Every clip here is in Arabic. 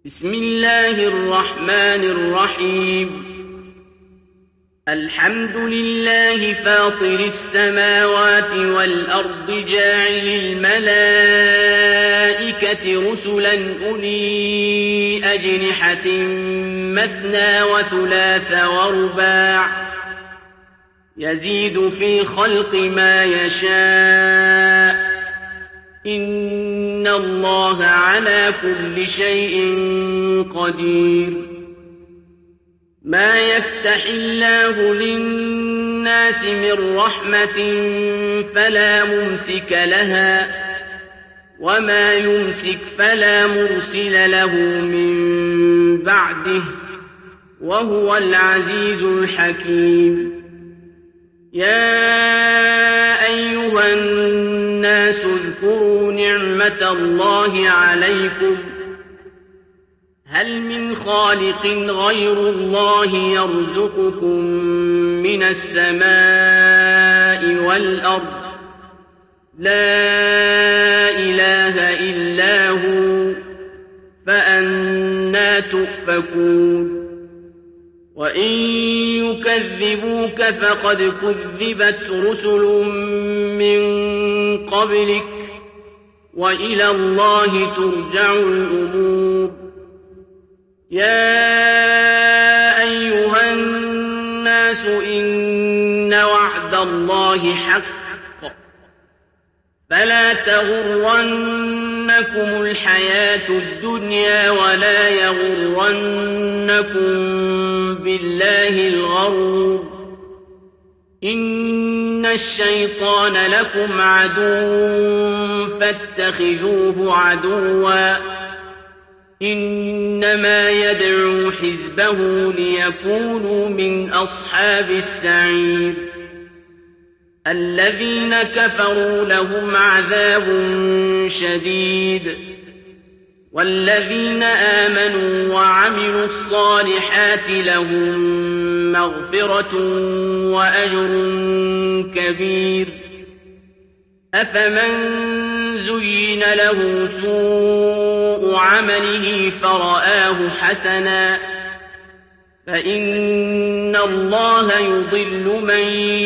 بسم الله الرحمن الرحيم الحمد لله فاطر السماوات والأرض جاعل الملائكة رسلا أولي أجنحة مثنى وثلاث ورباع يزيد في خلق ما يشاء إن الله على كل شيء قدير ما يفتح الله للناس من رحمة فلا ممسك لها وما يمسك فلا مرسل له من بعده وهو العزيز الحكيم يا أيها الناس اذكروا نعمة الله عليكم هل من خالق غير الله يرزقكم من السماء والأرض لا إله إلا هو فأنى تؤفكون وإن يكذبوك فقد كذبت رسل من قبلك وإلى الله ترجع الأمور يا أيها الناس إن وعد الله حق فلا تغرنكم الحياة الدنيا ولا يغرنكم بالله الغرور إن الشيطان لكم عدو فاتخذوه عدوا إنما يدعو حزبه ليكونوا من أصحاب السعير الذين كفروا لهم عذاب شديد والذين آمنوا وعملوا الصالحات لهم مغفرة وأجر كبير أفمن زين له سوء عمله فرآه حسنا فإن الله يضل من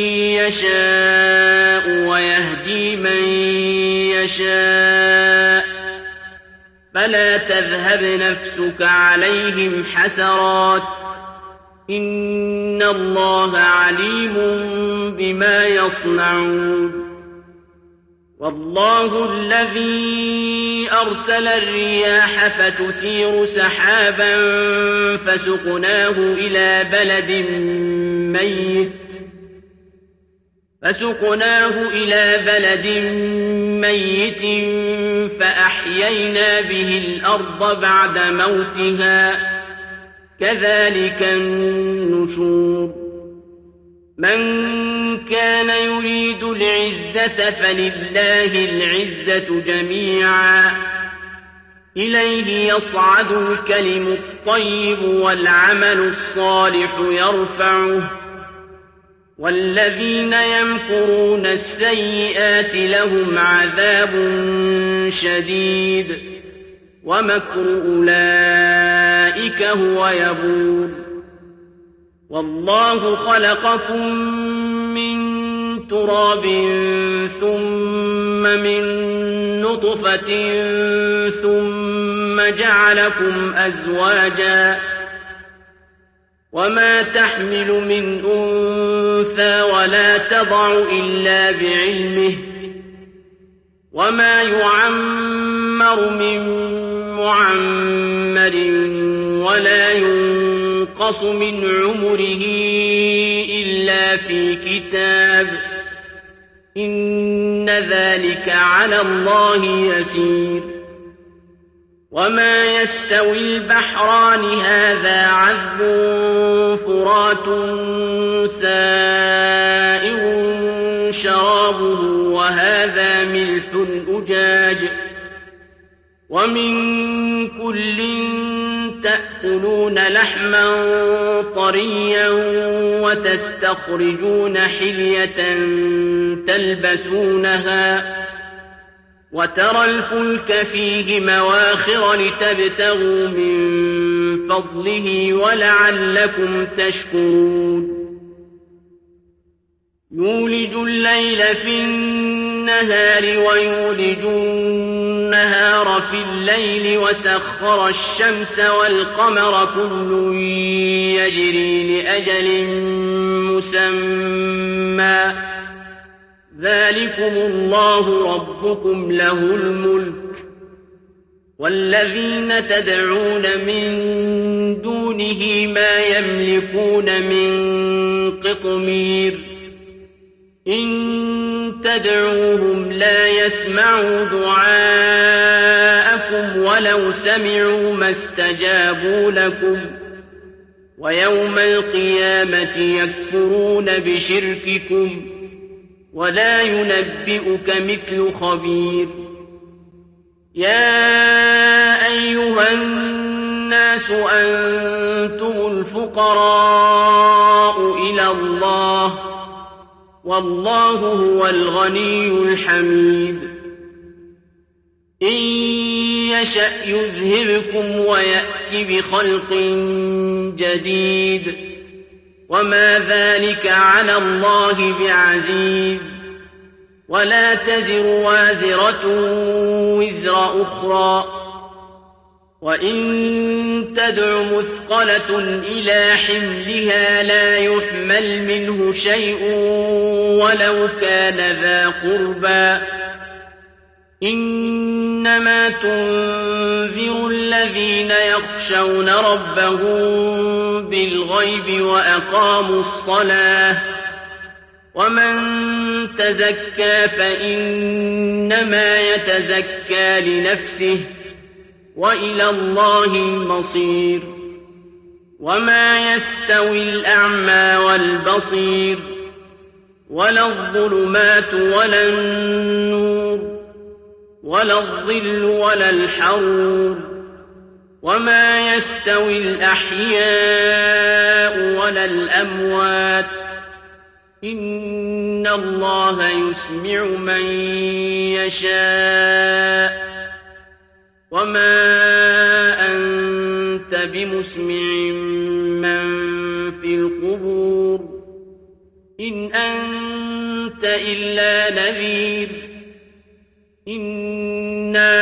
يشاء ويهدي من يشاء فلا تذهب نفسك عليهم حسرات إن الله عليم بما يصنعون والله الذي أرسل الرياح فتثير سحابا فسقناه إلى بلد ميت فأحيينا به الأرض بعد موتها كذلك النشور من كان يريد العزة فلله العزة جميعا إليه يصعد الكلم الطيب والعمل الصالح يرفعه والذين يمكرون السيئات لهم عذاب شديد ومكر أولئك هو يبور والله خلقكم من تراب ثم من نطفة ثم جعلكم أزواجا وما تحمل من أنثى ولا تضع إلا بعلمه وما يعمر من معمر ولا ينقص من عمره إلا في كتاب إن ذلك على الله يسير وما يستوي البحران هذا عذب فرات سائغ شرابه وهذا ملح أجاج ومن كل تأكلون لحما طريا وتستخرجون حلية تلبسونها وترى الفلك فيه مواخر لتبتغوا من فضله ولعلكم تشكرون يولج الليل في النهار ويولج النهار في الليل وسخر الشمس والقمر كل يجري لأجل مسمى ذلكم الله ربكم له الملك والذين تدعون من دونه ما يملكون من قطمير إن تدعوهم لا يسمعوا دعاءكم ولو سمعوا ما استجابوا لكم ويوم القيامة يكفرون بشرككم ولا ينبئك مثل خبير يا أيها الناس أنتم الفقراء إلى الله والله هو الغني الحميد إن يشأ يذهبكم ويأت بخلق جديد وما ذلك على الله بعزيز ولا تزر وازرة وزر أخرى وإن تدع مثقلة إلى حملها لا يحمل منه شيء ولو كان ذا قربى إنما تنذر الذين يخشون ربهم بالغيب وأقاموا الصلاة ومن تزكى فإنما يتزكى لنفسه وإلى الله المصير وما يستوي الأعمى والبصير ولا الظلمات ولا النور ولا الظل ولا الحرور وما يستوي الأحياء ولا الأموات إن الله يسمع من يشاء وما أنت بمسمع من في القبور إن أنت إلا نذير إنا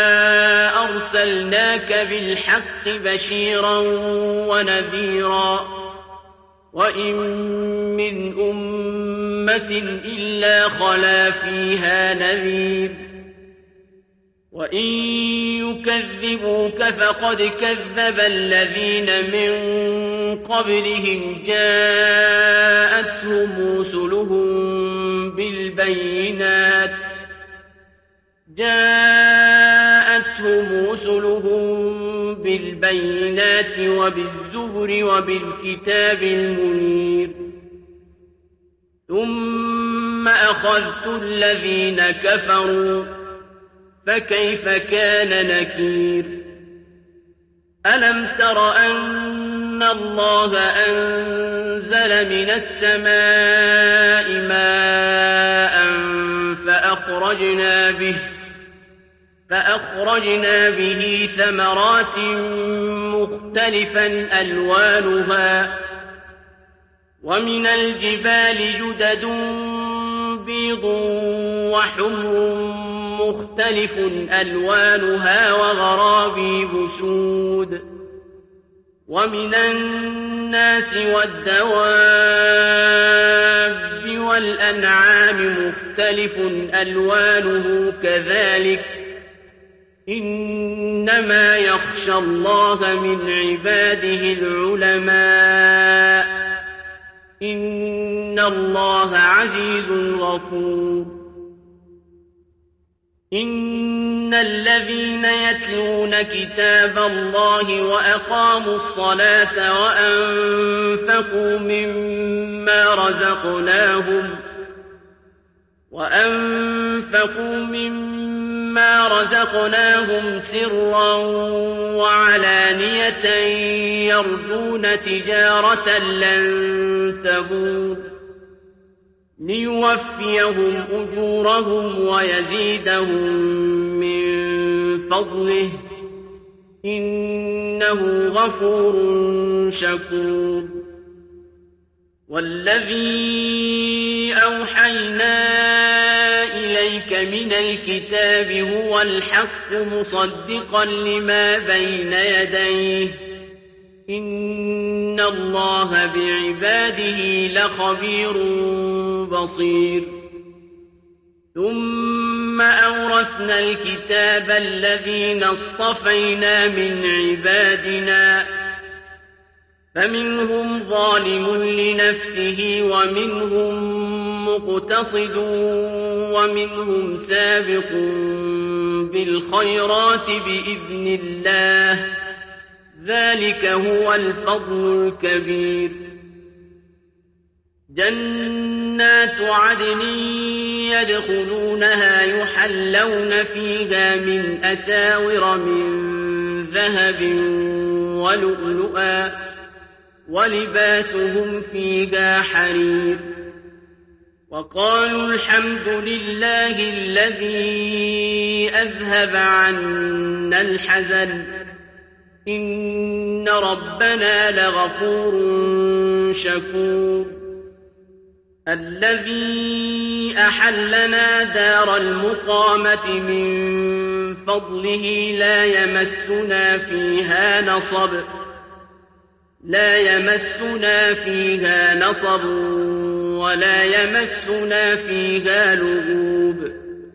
أرسلناك بالحق بشيرا ونذيرا وإن من أمة إلا خلا فيها نذير وإن يكذبوك فقد كذب الذين من قبلهم جاءتهم رسلهم بالبينات وبالزبر وبالكتاب المنير ثم أخذت الذين كفروا فكيف كان نكير ألم تر أن الله أنزل من السماء ماء فأخرجنا به ثمرات مختلفا ألوانها ومن الجبال جدد بيض وحمر مختلف ألوانها وغرابيب سود ومن الناس والدواب والأنعام مختلف ألوانه كذلك إنما يخشى الله من عباده العلماء إن الله عزيز غفور إن الذين يتلون كتاب الله وأقاموا الصلاة وأنفقوا مما رزقناهم سرا وعلانية يرجون تجارة لن تبور ليوفيهم أجورهم ويزيدهم من فضله إنه غفور شكور والذي أوحينا إليك من الكتاب هو الحق مصدقا لما بين يديه إن الله بعباده لخبير بصير ثم أورثنا الكتاب الذين اصطفينا من عبادنا فمنهم ظالم لنفسه ومنهم مقتصد ومنهم سابق بالخيرات بإذن الله ذلك هو الفضل الكبير جنات عدن يدخلونها يحلون فيها من أساور من ذهب ولؤلؤا ولباسهم فيها حرير وقالوا الحمد لله الذي أذهب عنا الحزن إن ربنا لغفور شكور الذي أحلنا دار المقامة من فضله لا يمسنا فيها نصب ولا يمسنا فيها لغوب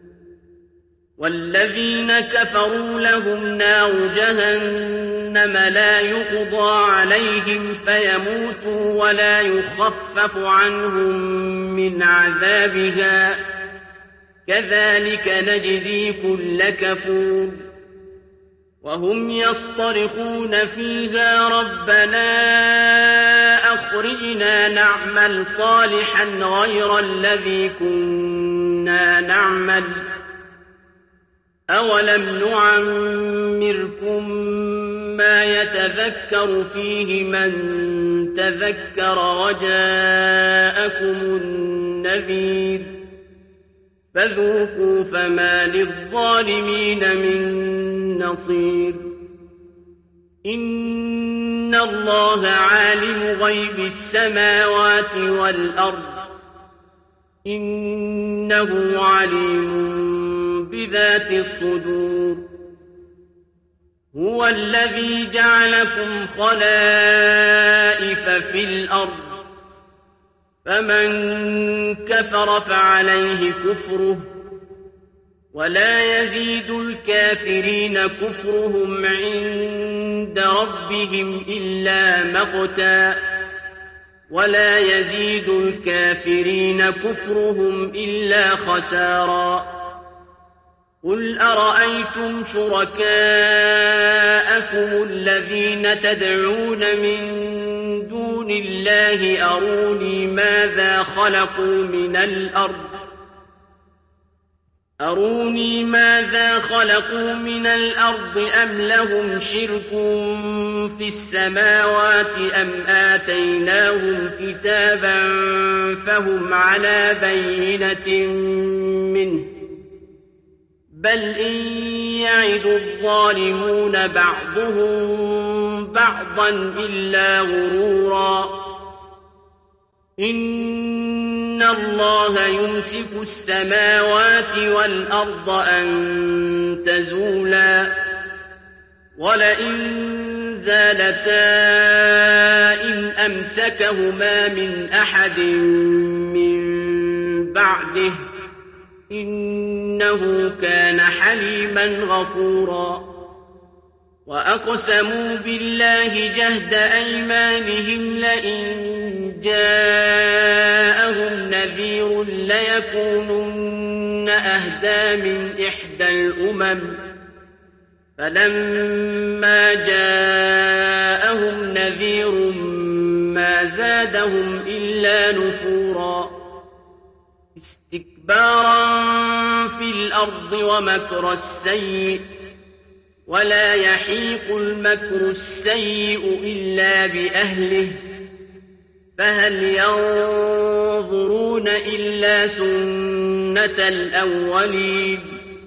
والذين كفروا لهم نار جهنم لا يقضى عليهم فيموتوا ولا يخفف عنهم من عذابها كذلك نجزي كل كفور وهم يصطرخون فيها ربنا أخرجنا نعمل صالحا غير الذي كنا نعمل أولم نعمركم ما يتذكر فيه من تذكر وجاءكم النذير فذوقوا فما للظالمين من نصير إن الله عالم غيب السماوات والأرض إنه عليم بذات الصدور هو الذي جعلكم خلائف في الأرض فمن كفر فعليه كفره ولا يزيد الكافرين كفرهم عند ربهم إلا مقتا ولا يزيد الكافرين كفرهم إلا خسارا قل أرأيتم شركاءكم الذين تدعون من دون الله أروني ماذا خلقوا من الأرض أم لهم شرك في السماوات أم آتيناهم كتابا فهم على بينة منه بل إن يعد الظالمون بعضهم بعضا إلا غرورا إن الله يمسك السماوات والأرض أن تزولا ولئن زالتا إن أمسكهما من أحد من بعده إنه كان حليما غفورا وأقسموا بالله جهد أيمانهم لئن جاءهم نذير ليكونن أهدى من إحدى الأمم فلما جاءهم نذير ما زادهم إلا نفورا استكبارا في الأرض ومكر السيء ولا يحيق المكر السيء إلا بأهله فهل ينظرون إلا سنة الأولين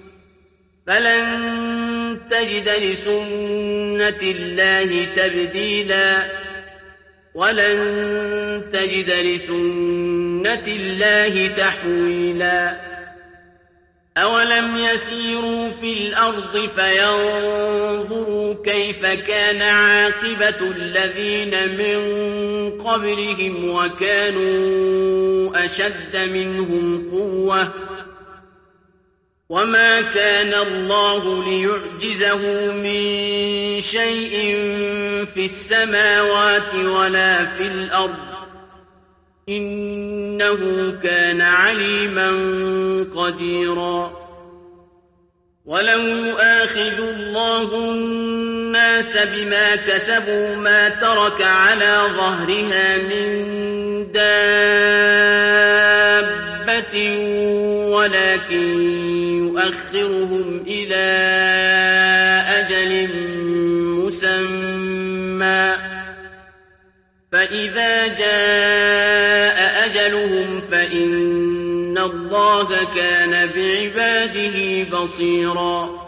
فلن تجد لسنة الله تبديلا ولن تجد لسنة الله تحويلا أولم يسيروا في الأرض فينظروا كيف كان عاقبة الذين من قبلهم وكانوا أشد منهم قوة وما كان الله ليعجزه من شيء في السماوات ولا في الأرض إنه كان عليما قديرا ولو يؤاخذ الله الناس بما كسبوا ما ترك على ظهرها من دابة ولكن يؤخرهم إلى أجل مسمى فإذا جاء أجلهم فإن الله كان بعباده بصيرا